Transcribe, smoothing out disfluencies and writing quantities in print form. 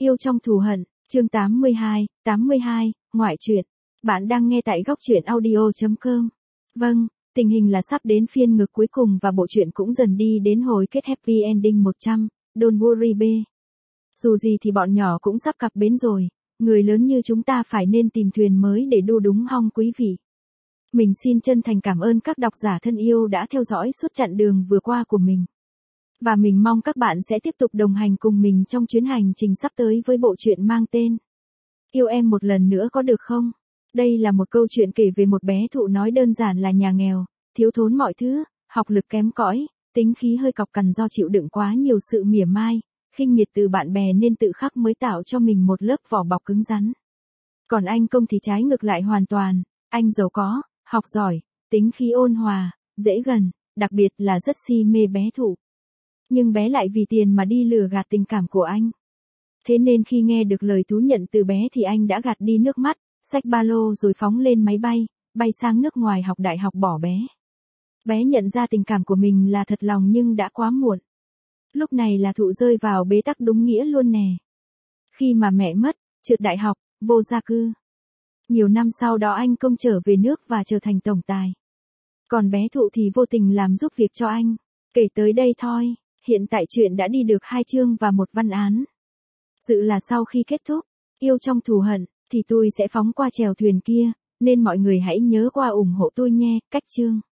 Yêu trong thù hận, chương 82, ngoại truyện. Bạn đang nghe tại góc truyện audio.com. Vâng, tình hình là sắp đến phiên ngược cuối cùng và bộ truyện cũng dần đi đến hồi kết happy ending 100, don't worry babe. Dù gì thì bọn nhỏ cũng sắp cập bến rồi, người lớn như chúng ta phải nên tìm thuyền mới để đu đúng hong quý vị. Mình xin chân thành cảm ơn các độc giả thân yêu đã theo dõi suốt chặng đường vừa qua của mình. Và mình mong các bạn sẽ tiếp tục đồng hành cùng mình trong chuyến hành trình sắp tới với bộ truyện mang tên Yêu em một lần nữa có được không? Đây là một câu chuyện kể về một bé thụ nói đơn giản là nhà nghèo, thiếu thốn mọi thứ, học lực kém cỏi, tính khí hơi cọc cằn do chịu đựng quá nhiều sự mỉa mai, khinh miệt từ bạn bè nên tự khắc mới tạo cho mình một lớp vỏ bọc cứng rắn. Còn anh Công thì trái ngược lại hoàn toàn, anh giàu có, học giỏi, tính khí ôn hòa, dễ gần, đặc biệt là rất si mê bé thụ. Nhưng bé lại vì tiền mà đi lừa gạt tình cảm của anh. Thế nên khi nghe được lời thú nhận từ bé thì anh đã gạt đi nước mắt, xách ba lô rồi phóng lên máy bay, bay sang nước ngoài học đại học bỏ bé. Bé nhận ra tình cảm của mình là thật lòng nhưng đã quá muộn. Lúc này là thụ rơi vào bế tắc đúng nghĩa luôn nè. Khi mà mẹ mất, trượt đại học, vô gia cư. Nhiều năm sau đó anh Công trở về nước và trở thành tổng tài. Còn bé thụ thì vô tình làm giúp việc cho anh. Kể tới đây thôi, hiện tại chuyện đã đi được 2 chương và một văn án. Dự là sau khi kết thúc, yêu trong thù hận, thì tôi sẽ phóng qua chèo thuyền kia, nên mọi người hãy nhớ qua ủng hộ tôi nhé, cách chương.